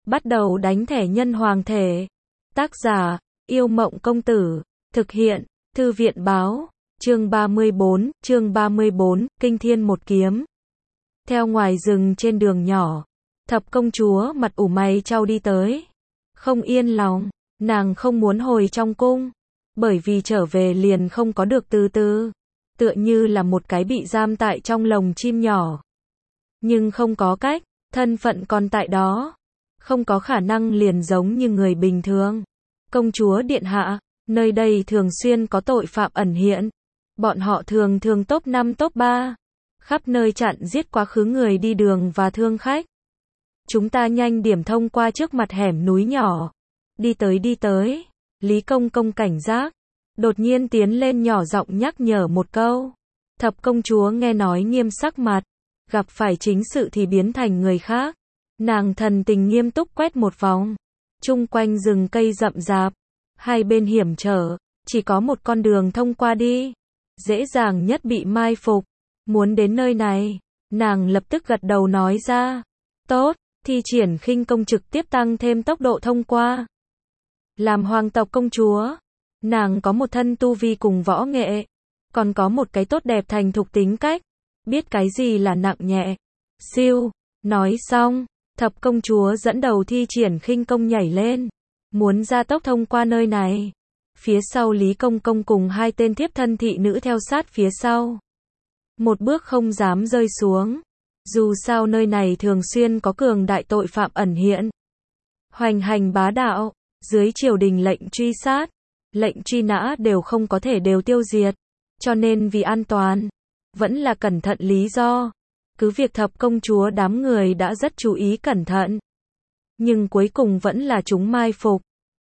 Bắt đầu đánh thẻ nhân hoàng thể. Tác giả, Yêu Mộng Công Tử. Thực hiện, Thư viện Báo. Chương 34, Kinh Thiên Một Kiếm. Theo ngoài rừng trên đường nhỏ, Thập công chúa mặt ủ mày chau đi tới. Không yên lòng, nàng không muốn hồi trong cung, bởi vì trở về liền không có được từ từ, tựa như là một cái bị giam tại trong lồng chim nhỏ. Nhưng không có cách, thân phận còn tại đó, không có khả năng liền giống như người bình thường. Công chúa điện hạ, nơi đây thường xuyên có tội phạm ẩn hiện, bọn họ thường top 5 top 3, khắp nơi chặn giết quá khứ người đi đường và thương khách. Chúng ta nhanh điểm thông qua trước mặt hẻm núi nhỏ. Đi tới, Lý Công Công cảnh giác, đột nhiên tiến lên nhỏ giọng nhắc nhở một câu. Thập công chúa nghe nói nghiêm sắc mặt, gặp phải chính sự thì biến thành người khác. Nàng thần tình nghiêm túc quét một vòng, chung quanh rừng cây rậm rạp, hai bên hiểm trở, chỉ có một con đường thông qua đi, dễ dàng nhất bị mai phục. Muốn đến nơi này, nàng lập tức gật đầu nói ra. Tốt, thi triển khinh công trực tiếp tăng thêm tốc độ thông qua. Làm hoàng tộc công chúa, nàng có một thân tu vi cùng võ nghệ, còn có một cái tốt đẹp thành thục tính cách, biết cái gì là nặng nhẹ. Siêu, nói xong, thập công chúa dẫn đầu thi triển khinh công nhảy lên, muốn gia tốc thông qua nơi này. Phía sau Lý Công Công cùng hai tên thiếp thân thị nữ theo sát phía sau. Một bước không dám rơi xuống. Dù sao nơi này thường xuyên có cường đại tội phạm ẩn hiện, hoành hành bá đạo, dưới triều đình lệnh truy sát, lệnh truy nã đều không có thể đều tiêu diệt, cho nên vì an toàn, vẫn là cẩn thận lý do. Cứ việc thập công chúa đám người đã rất chú ý cẩn thận, nhưng cuối cùng vẫn là chúng mai phục.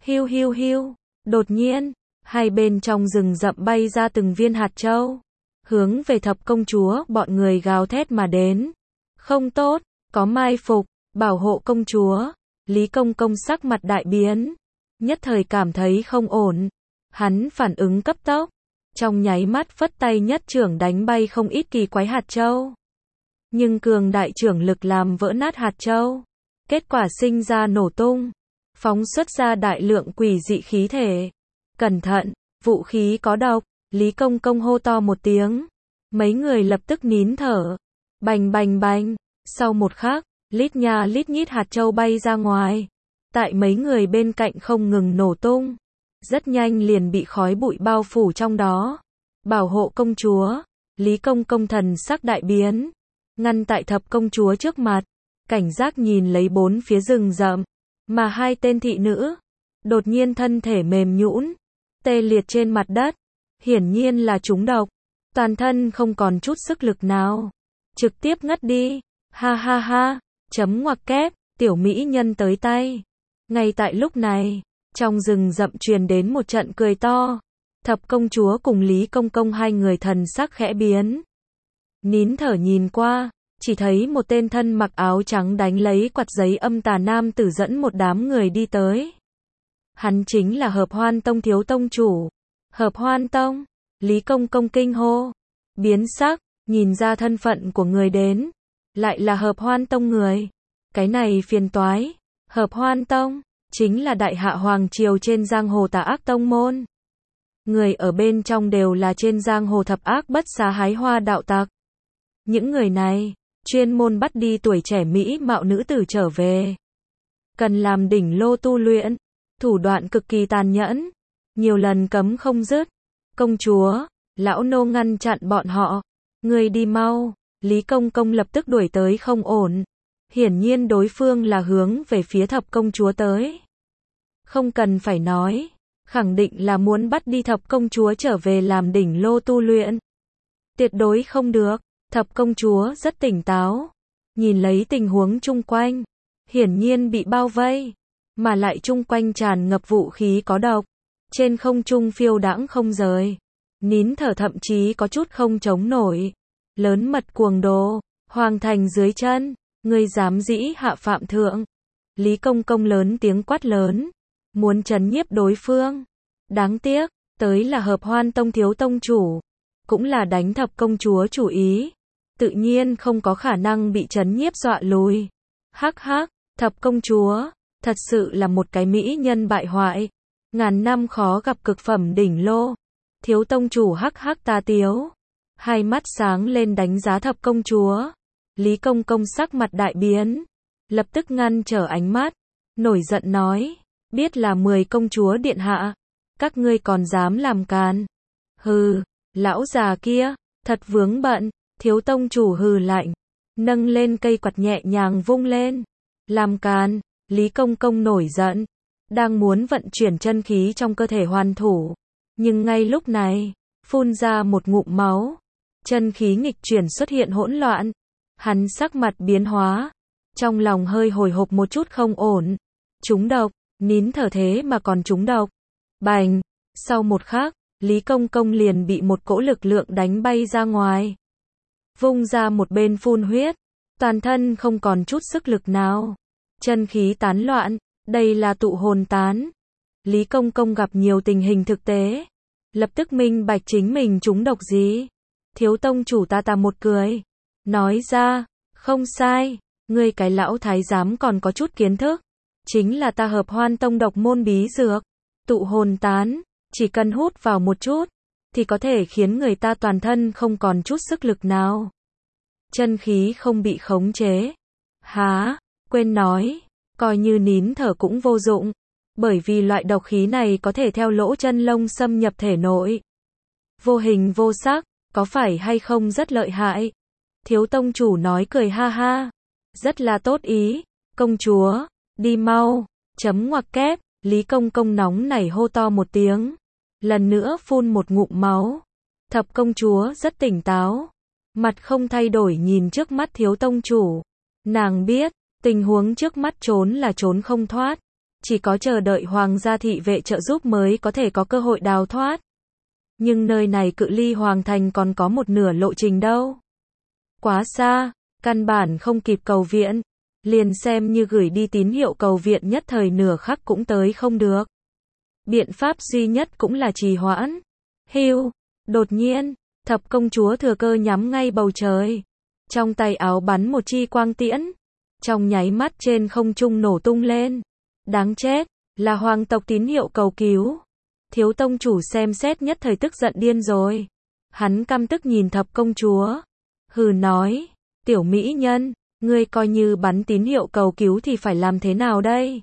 Hiu, đột nhiên, hai bên trong rừng rậm bay ra từng viên hạt châu, hướng về thập công chúa bọn người gào thét mà đến. Không tốt, có mai phục, bảo hộ công chúa. Lý Công Công sắc mặt đại biến, nhất thời cảm thấy không ổn. Hắn phản ứng cấp tốc, trong nháy mắt phất tay nhất trưởng đánh bay không ít kỳ quái hạt châu. Nhưng cường đại trưởng lực làm vỡ nát hạt châu, kết quả sinh ra nổ tung, phóng xuất ra đại lượng quỷ dị khí thể. Cẩn thận, vũ khí có độc. Lý Công Công hô to một tiếng, mấy người lập tức nín thở. Bành, sau một khắc, lít nha lít nhít hạt châu bay ra ngoài, tại mấy người bên cạnh không ngừng nổ tung, rất nhanh liền bị khói bụi bao phủ trong đó. Bảo hộ công chúa. Lý Công Công thần sắc đại biến, ngăn tại thập công chúa trước mặt, cảnh giác nhìn lấy bốn phía rừng rậm, mà hai tên thị nữ, đột nhiên thân thể mềm nhũn, tê liệt trên mặt đất, hiển nhiên là trúng độc, toàn thân không còn chút sức lực nào, trực tiếp ngất đi. Ha, chấm ngoặc kép, tiểu mỹ nhân tới tay. Ngay tại lúc này, trong rừng rậm truyền đến một trận cười to. Thập công chúa cùng Lý Công Công hai người thần sắc khẽ biến, nín thở nhìn qua, chỉ thấy một tên thân mặc áo trắng đánh lấy quạt giấy âm tà nam tử dẫn một đám người đi tới. Hắn chính là Hợp Hoan Tông thiếu tông chủ. Hợp Hoan Tông. Lý Công Công kinh hô, biến sắc, nhìn ra thân phận của người đến, lại là Hợp Hoan Tông người. Cái này phiền toái. Hợp Hoan Tông chính là đại hạ hoàng triều trên giang hồ tà ác tông môn. Người ở bên trong đều là trên giang hồ thập ác bất xá hái hoa đạo tặc. Những người này chuyên môn bắt đi tuổi trẻ mỹ mạo nữ tử trở về, cần làm đỉnh lô tu luyện, thủ đoạn cực kỳ tàn nhẫn, nhiều lần cấm không dứt. Công chúa, lão nô ngăn chặn bọn họ. Người đi mau. Lý Công Công lập tức đuổi tới không ổn. Hiển nhiên đối phương là hướng về phía thập công chúa tới. Không cần phải nói, khẳng định là muốn bắt đi thập công chúa trở về làm đỉnh lô tu luyện. Tuyệt đối không được. Thập công chúa rất tỉnh táo, nhìn lấy tình huống chung quanh, hiển nhiên bị bao vây, mà lại chung quanh tràn ngập vũ khí có độc, trên không trung phiêu đãng không rời, nín thở thậm chí có chút không chống nổi. Lớn mật cuồng đồ, hoàng thành dưới chân, ngươi dám dĩ hạ phạm thượng. Lý Công Công lớn tiếng quát lớn, muốn trấn nhiếp đối phương. Đáng tiếc, tới là Hợp Hoan Tông thiếu tông chủ, cũng là đánh thập công chúa chủ ý, tự nhiên không có khả năng bị trấn nhiếp dọa lùi. Hắc, thập công chúa, thật sự là một cái mỹ nhân bại hoại. Ngàn năm khó gặp cực phẩm đỉnh lô. Thiếu tông chủ hắc hắc ta tiếu. Hai mắt sáng lên đánh giá thập công chúa. Lý Công Công sắc mặt đại biến. Lập tức ngăn trở ánh mắt. Nổi giận nói. Biết là 10 công chúa điện hạ. Các ngươi còn dám làm càn. Hừ, lão già kia, thật vướng bận. Thiếu tông chủ hừ lạnh. Nâng lên cây quạt nhẹ nhàng vung lên. Làm càn, Lý Công Công nổi giận. Đang muốn vận chuyển chân khí trong cơ thể hoàn thủ. Nhưng ngay lúc này, phun ra một ngụm máu. Chân khí nghịch chuyển xuất hiện hỗn loạn. Hắn sắc mặt biến hóa. Trong lòng hơi hồi hộp một chút không ổn. Trúng độc, nín thở thế mà còn trúng độc. Bành, sau một khắc, Lý Công Công liền bị một cỗ lực lượng đánh bay ra ngoài. Vung ra một bên phun huyết. Toàn thân không còn chút sức lực nào. Chân khí tán loạn, đây là tụ hồn tán. Lý Công Công gặp nhiều tình hình thực tế. Lập tức minh bạch chính mình trúng độc gì. Thiếu tông chủ ta một cười. Nói ra, không sai, ngươi cái lão thái giám còn có chút kiến thức. Chính là ta Hợp Hoan Tông độc môn bí dược. Tụ hồn tán, chỉ cần hút vào một chút, thì có thể khiến người ta toàn thân không còn chút sức lực nào. Chân khí không bị khống chế. Há, quên nói, coi như nín thở cũng vô dụng. Bởi vì loại độc khí này có thể theo lỗ chân lông xâm nhập thể nội. Vô hình vô sắc, có phải hay không rất lợi hại? Thiếu tông chủ nói cười ha ha. Rất là tốt ý. Công chúa, đi mau. Chấm ngoặc kép. Lý Công Công nóng nảy hô to một tiếng. Lần nữa phun một ngụm máu. Thập công chúa rất tỉnh táo. Mặt không thay đổi nhìn trước mắt thiếu tông chủ. Nàng biết, tình huống trước mắt trốn là trốn không thoát. Chỉ có chờ đợi hoàng gia thị vệ trợ giúp mới có thể có cơ hội đào thoát. Nhưng nơi này cự ly hoàng thành còn có một nửa lộ trình đâu. Quá xa, căn bản không kịp cầu viện. Liền xem như gửi đi tín hiệu cầu viện nhất thời nửa khắc cũng tới không được. Biện pháp duy nhất cũng là trì hoãn. Hưu, đột nhiên, thập công chúa thừa cơ nhắm ngay bầu trời. Trong tay áo bắn một chi quang tiễn. Trong nháy mắt trên không trung nổ tung lên. Đáng chết, là hoàng tộc tín hiệu cầu cứu. Thiếu tông chủ xem xét nhất thời tức giận điên rồi. Hắn căm tức nhìn thập công chúa. Hừ nói, tiểu mỹ nhân, ngươi coi như bắn tín hiệu cầu cứu thì phải làm thế nào đây?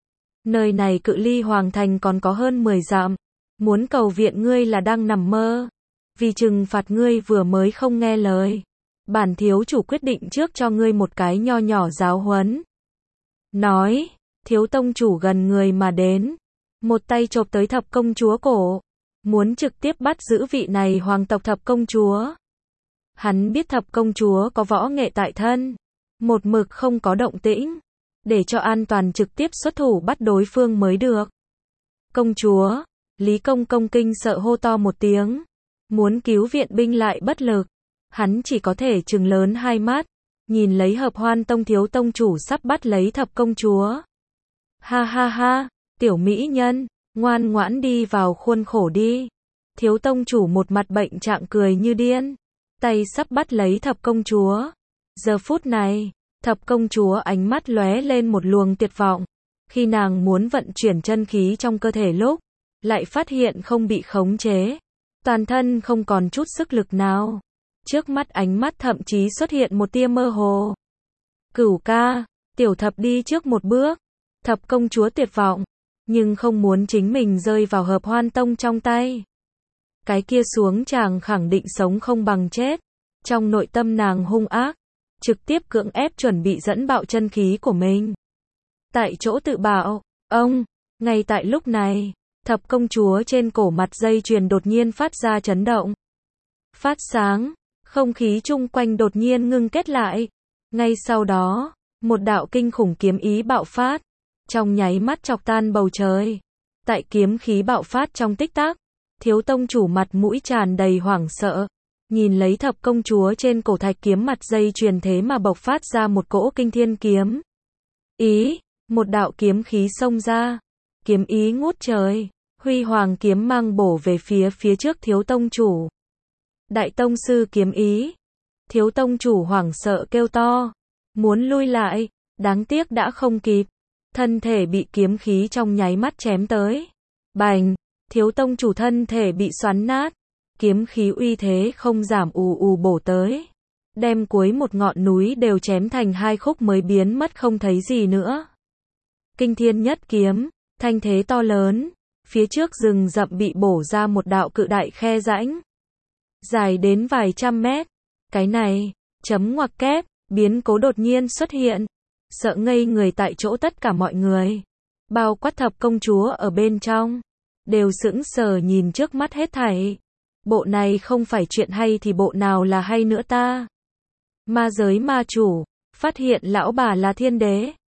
Nơi này cự ly hoàng thành còn có hơn 10 dặm. Muốn cầu viện ngươi là đang nằm mơ. Vì trừng phạt ngươi vừa mới không nghe lời. Bản thiếu chủ quyết định trước cho ngươi một cái nho nhỏ giáo huấn. Nói, thiếu tông chủ gần người mà đến. Một tay chộp tới thập công chúa cổ. Muốn trực tiếp bắt giữ vị này hoàng tộc thập công chúa. Hắn biết thập công chúa có võ nghệ tại thân. Một mực không có động tĩnh. Để cho an toàn trực tiếp xuất thủ bắt đối phương mới được. Công chúa, Lý Công Công kinh sợ hô to một tiếng. Muốn cứu viện binh lại bất lực. Hắn chỉ có thể trừng lớn hai mắt. Nhìn lấy Hợp Hoan Tông thiếu tông chủ sắp bắt lấy thập công chúa. Ha ha ha, tiểu mỹ nhân, ngoan ngoãn đi vào khuôn khổ đi. Thiếu tông chủ một mặt bệnh trạng cười như điên. Tay sắp bắt lấy thập công chúa. Giờ phút này, thập công chúa ánh mắt lóe lên một luồng tuyệt vọng. Khi nàng muốn vận chuyển chân khí trong cơ thể lúc, lại phát hiện không bị khống chế. Toàn thân không còn chút sức lực nào. Trước mắt ánh mắt thậm chí xuất hiện một tia mơ hồ. Cửu ca, tiểu thập đi trước một bước. Thập công chúa tuyệt vọng, nhưng không muốn chính mình rơi vào Hợp Hoan Tông trong tay. Cái kia xuống chàng khẳng định sống không bằng chết. Trong nội tâm nàng hung ác, trực tiếp cưỡng ép chuẩn bị dẫn bạo chân khí của mình. Tại chỗ tự bảo, ông, ngay tại lúc này, thập công chúa trên cổ mặt dây chuyền đột nhiên phát ra chấn động. Phát sáng, không khí chung quanh đột nhiên ngưng kết lại. Ngay sau đó, một đạo kinh khủng kiếm ý bạo phát. Trong nháy mắt chọc tan bầu trời. Tại kiếm khí bạo phát trong tích tắc, thiếu tông chủ mặt mũi tràn đầy hoảng sợ. Nhìn lấy thập công chúa trên cổ thạch kiếm mặt dây chuyền thế mà bộc phát ra một cỗ kinh thiên kiếm ý, một đạo kiếm khí xông ra. Kiếm ý ngút trời, huy hoàng kiếm mang bổ về phía trước thiếu tông chủ. Đại tông sư kiếm ý. Thiếu tông chủ hoảng sợ kêu to, muốn lui lại, đáng tiếc đã không kịp. thân thể bị kiếm khí trong nháy mắt chém tới. Bành, thiếu tông chủ thân thể bị xoắn nát, kiếm khí uy thế không giảm ù ù bổ tới, đem cuối một ngọn núi đều chém thành hai khúc mới biến mất không thấy gì nữa. Kinh thiên nhất kiếm, thanh thế to lớn, phía trước rừng rậm bị bổ ra một đạo cự đại khe rãnh, dài đến vài trăm mét. Cái này, chấm ngoặc kép, biến cố đột nhiên xuất hiện, sợ ngây người tại chỗ tất cả mọi người. Bao quát Thập công chúa ở bên trong, đều sững sờ nhìn trước mắt hết thảy. Bộ này không phải chuyện hay thì bộ nào là hay nữa ta? Ma giới ma chủ, phát hiện lão bà là thiên đế.